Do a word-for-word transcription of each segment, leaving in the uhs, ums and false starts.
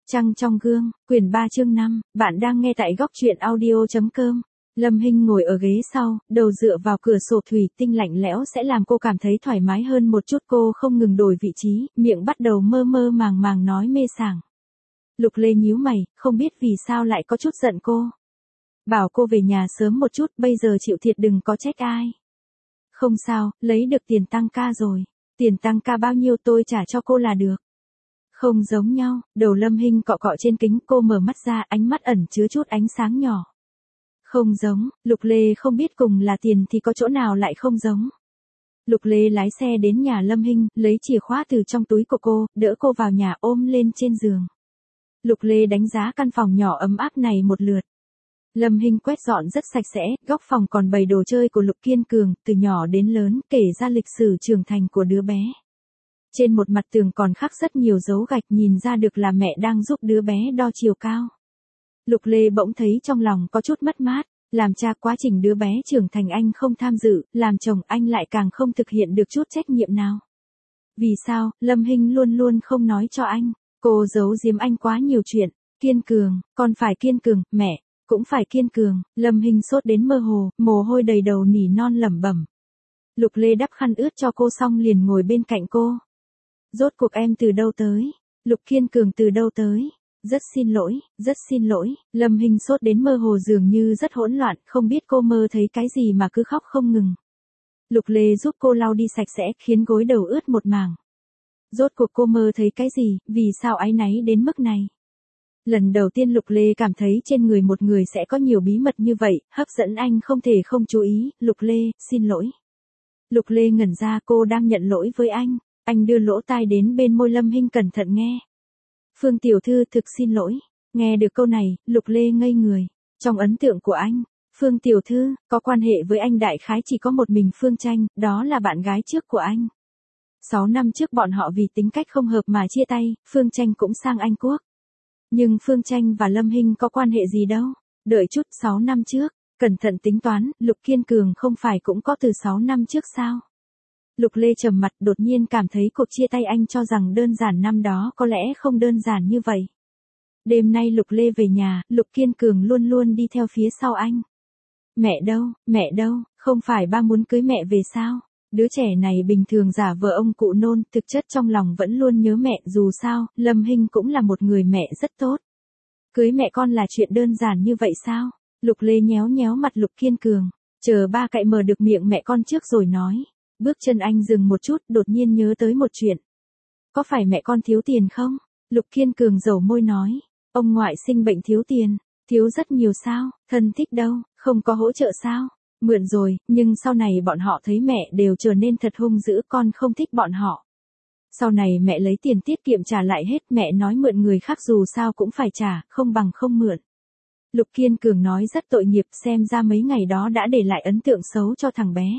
Trăng trong gương, quyển ba chương năm, bạn đang nghe tại góc truyện audio.com. Lâm Hinh ngồi ở ghế sau, đầu dựa vào cửa sổ thủy tinh lạnh lẽo sẽ làm cô cảm thấy thoải mái hơn một chút. Cô không ngừng đổi vị trí, miệng bắt đầu mơ mơ màng màng nói mê sảng. Lục Lê nhíu mày, không biết vì sao lại có chút giận cô. Bảo cô về nhà sớm một chút, bây giờ chịu thiệt đừng có trách ai. Không sao, lấy được tiền tăng ca rồi. Tiền tăng ca bao nhiêu tôi trả cho cô là được. Không giống nhau, đầu Lâm Hinh cọ cọ trên kính, cô mở mắt ra, ánh mắt ẩn chứa chút ánh sáng nhỏ. Không giống, Lục Lê không biết cùng là tiền thì có chỗ nào lại không giống. Lục Lê lái xe đến nhà Lâm Hinh, lấy chìa khóa từ trong túi của cô, đỡ cô vào nhà ôm lên trên giường. Lục Lê đánh giá căn phòng nhỏ ấm áp này một lượt. Lâm Hinh quét dọn rất sạch sẽ, góc phòng còn bày đồ chơi của Lục Kiên Cường, từ nhỏ đến lớn, kể ra lịch sử trưởng thành của đứa bé. Trên một mặt tường còn khắc rất nhiều dấu gạch, nhìn ra được là mẹ đang giúp đứa bé đo chiều cao. Lục Lê bỗng thấy trong lòng có chút mất mát, làm cha quá trình đứa bé trưởng thành anh không tham dự, làm chồng anh lại càng không thực hiện được chút trách nhiệm nào. Vì sao, Lâm Hinh luôn luôn không nói cho anh, cô giấu giếm anh quá nhiều chuyện. Kiên cường, con phải kiên cường, mẹ, cũng phải kiên cường. Lâm Hinh sốt đến mơ hồ, mồ hôi đầy đầu nỉ non lẩm bẩm. Lục Lê đắp khăn ướt cho cô xong liền ngồi bên cạnh cô. Rốt cuộc em từ đâu tới? Lục Kiên Cường từ đâu tới? Rất xin lỗi, rất xin lỗi. Lâm Hinh sốt đến mơ hồ dường như rất hỗn loạn, không biết cô mơ thấy cái gì mà cứ khóc không ngừng. Lục Lê giúp cô lau đi sạch sẽ, khiến gối đầu ướt một mảng. Rốt cuộc cô mơ thấy cái gì, vì sao áy náy đến mức này? Lần đầu tiên Lục Lê cảm thấy trên người một người sẽ có nhiều bí mật như vậy, hấp dẫn anh không thể không chú ý. Lục Lê, xin lỗi. Lục Lê ngẩn ra, cô đang nhận lỗi với anh. Anh đưa lỗ tai đến bên môi Lâm Hinh cẩn thận nghe. Phương tiểu thư thực xin lỗi. Nghe được câu này, Lục Lê ngây người. Trong ấn tượng của anh, Phương tiểu thư, có quan hệ với anh đại khái chỉ có một mình Phương Tranh, đó là bạn gái trước của anh. Sáu năm trước bọn họ vì tính cách không hợp mà chia tay, Phương Tranh cũng sang Anh Quốc. Nhưng Phương Tranh và Lâm Hinh có quan hệ gì đâu. Đợi chút, sáu năm trước, cẩn thận tính toán, Lục Kiên Cường không phải cũng có từ sáu năm trước sao? Lục Lê trầm mặt, đột nhiên cảm thấy cuộc chia tay anh cho rằng đơn giản, năm đó có lẽ không đơn giản như vậy. Đêm nay Lục Lê về nhà, Lục Kiên Cường luôn luôn đi theo phía sau anh. Mẹ đâu, mẹ đâu, không phải ba muốn cưới mẹ về sao? Đứa trẻ này bình thường giả vờ ông cụ nôn, thực chất trong lòng vẫn luôn nhớ mẹ, dù sao, Lâm Hinh cũng là một người mẹ rất tốt. Cưới mẹ con là chuyện đơn giản như vậy sao? Lục Lê nhéo nhéo mặt Lục Kiên Cường, chờ ba cậy mở được miệng mẹ con trước rồi nói. Bước chân anh dừng một chút, đột nhiên nhớ tới một chuyện. Có phải mẹ con thiếu tiền không? Lục Kiên Cường dầu môi nói. Ông ngoại sinh bệnh thiếu tiền. Thiếu rất nhiều sao? Thân thích đâu? Không có hỗ trợ sao? Mượn rồi, nhưng sau này bọn họ thấy mẹ đều trở nên thật hung dữ, con không thích bọn họ. Sau này mẹ lấy tiền tiết kiệm trả lại hết, mẹ nói mượn người khác dù sao cũng phải trả, không bằng không mượn. Lục Kiên Cường nói rất tội nghiệp, xem ra mấy ngày đó đã để lại ấn tượng xấu cho thằng bé.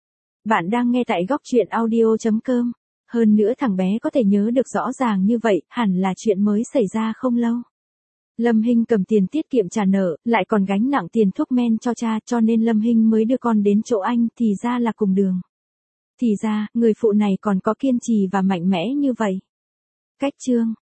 Bạn đang nghe tại góc truyện audio.com. Hơn nữa thằng bé có thể nhớ được rõ ràng như vậy, hẳn là chuyện mới xảy ra không lâu. Lâm Hinh cầm tiền tiết kiệm trả nợ, lại còn gánh nặng tiền thuốc men cho cha, cho nên Lâm Hinh mới đưa con đến chỗ anh, thì ra là cùng đường. Thì ra, người phụ này còn có kiên trì và mạnh mẽ như vậy. Cách chương.